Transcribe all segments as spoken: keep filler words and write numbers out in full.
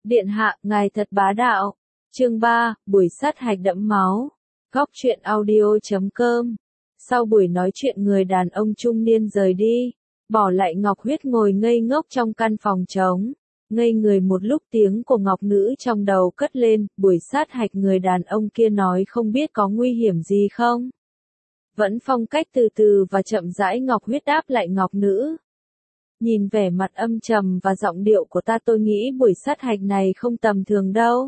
Điện hạ, ngài thật bá đạo. Chương ba, buổi sát hạch đẫm máu. Góc truyện audio chấm com. Sau buổi nói chuyện người đàn ông trung niên rời đi, bỏ lại Ngọc Huyết ngồi ngây ngốc trong căn phòng trống. Ngây người một lúc tiếng của Ngọc Nữ trong đầu cất lên, buổi sát hạch người đàn ông kia nói không biết có nguy hiểm gì không? Vẫn phong cách từ từ và chậm rãi Ngọc Huyết đáp lại Ngọc Nữ. Nhìn vẻ mặt âm trầm và giọng điệu của ta tôi nghĩ buổi sát hạch này không tầm thường đâu.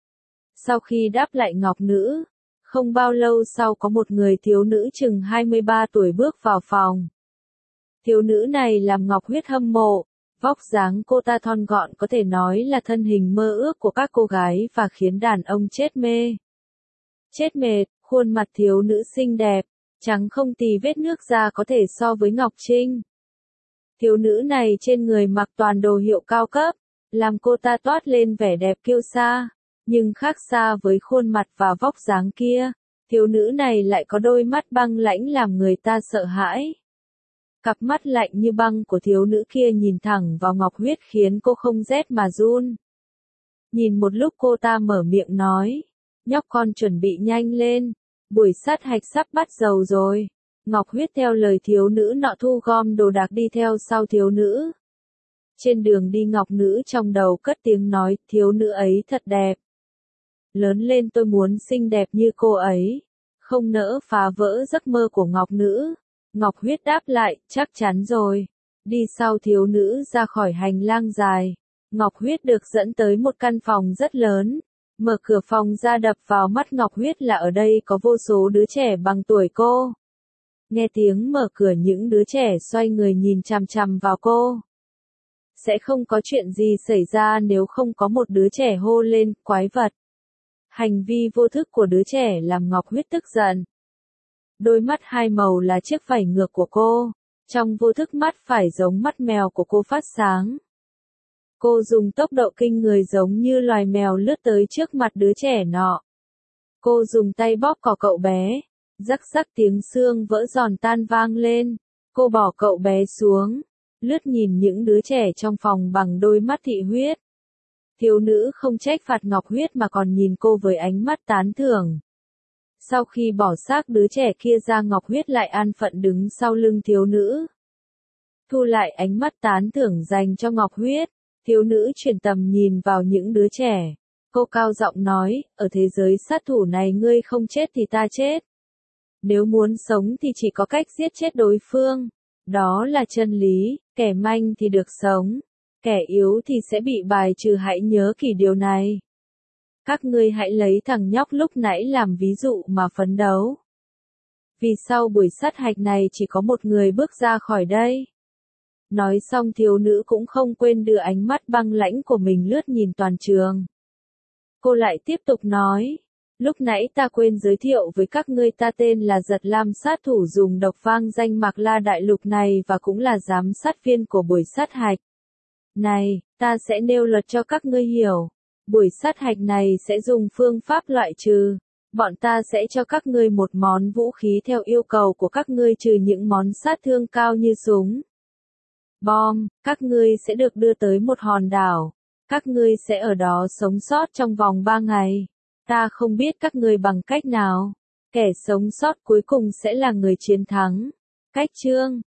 Sau khi đáp lại Ngọc Nữ, không bao lâu sau có một người thiếu nữ chừng hai mươi ba tuổi bước vào phòng. Thiếu nữ này làm Ngọc Huyết hâm mộ, vóc dáng cô ta thon gọn có thể nói là thân hình mơ ước của các cô gái và khiến đàn ông chết mê. Chết mệt, khuôn mặt thiếu nữ xinh đẹp, trắng không tì vết nước da có thể so với Ngọc Trinh. Thiếu nữ này trên người mặc toàn đồ hiệu cao cấp, làm cô ta toát lên vẻ đẹp kiêu sa, nhưng khác xa với khuôn mặt và vóc dáng kia, thiếu nữ này lại có đôi mắt băng lãnh làm người ta sợ hãi. Cặp mắt lạnh như băng của thiếu nữ kia nhìn thẳng vào Ngọc Huyết khiến cô không rét mà run. Nhìn một lúc cô ta mở miệng nói, nhóc con chuẩn bị nhanh lên, buổi sát hạch sắp bắt đầu rồi. Ngọc Huyết theo lời thiếu nữ nọ thu gom đồ đạc đi theo sau thiếu nữ. Trên đường đi Ngọc Nữ trong đầu cất tiếng nói, thiếu nữ ấy thật đẹp. Lớn lên tôi muốn xinh đẹp như cô ấy, không nỡ phá vỡ giấc mơ của Ngọc Nữ. Ngọc Huyết đáp lại, chắc chắn rồi. Đi sau thiếu nữ ra khỏi hành lang dài, Ngọc Huyết được dẫn tới một căn phòng rất lớn. Mở cửa phòng ra đập vào mắt Ngọc Huyết là ở đây có vô số đứa trẻ bằng tuổi cô. Nghe tiếng mở cửa những đứa trẻ xoay người nhìn chằm chằm vào cô. Sẽ không có chuyện gì xảy ra nếu không có một đứa trẻ hô lên, quái vật. Hành vi vô thức của đứa trẻ làm Ngọc Huyết tức giận. Đôi mắt hai màu là chiếc vảy ngược của cô, trong vô thức mắt phải giống mắt mèo của cô phát sáng. Cô dùng tốc độ kinh người giống như loài mèo lướt tới trước mặt đứa trẻ nọ. Cô dùng tay bóp cò cậu bé, rắc rắc tiếng xương vỡ giòn tan vang lên. Cô bỏ cậu bé xuống, lướt nhìn những đứa trẻ trong phòng bằng đôi mắt thị huyết. Thiếu nữ không trách phạt Ngọc Huyết mà còn nhìn cô với ánh mắt tán thưởng. Sau khi bỏ xác đứa trẻ kia ra Ngọc Huyết lại an phận đứng sau lưng thiếu nữ. Thu lại ánh mắt tán thưởng dành cho Ngọc Huyết, thiếu nữ chuyển tầm nhìn vào những đứa trẻ. Cô cao giọng nói, ở thế giới sát thủ này ngươi không chết thì ta chết. Nếu muốn sống thì chỉ có cách giết chết đối phương. Đó là chân lý, kẻ manh thì được sống, kẻ yếu thì sẽ bị bài trừ, hãy nhớ kỹ điều này. Các ngươi hãy lấy thằng nhóc lúc nãy làm ví dụ mà phấn đấu. Vì sau buổi sát hạch này chỉ có một người bước ra khỏi đây. Nói xong thiếu nữ cũng không quên đưa ánh mắt băng lãnh của mình lướt nhìn toàn trường. Cô lại tiếp tục nói, lúc nãy ta quên giới thiệu với các ngươi, ta tên là Giật Lam, sát thủ dùng độc vang danh Mạc La Đại Lục này và cũng là giám sát viên của buổi sát hạch. Này, ta sẽ nêu luật cho các ngươi hiểu. Buổi sát hạch này sẽ dùng phương pháp loại trừ. Bọn ta sẽ cho các ngươi một món vũ khí theo yêu cầu của các ngươi, trừ những món sát thương cao như súng, bom. Các ngươi sẽ được đưa tới một hòn đảo. Các ngươi sẽ ở đó sống sót trong vòng ba ngày. Ta không biết các ngươi bằng cách nào. Kẻ sống sót cuối cùng sẽ là người chiến thắng. Cách chương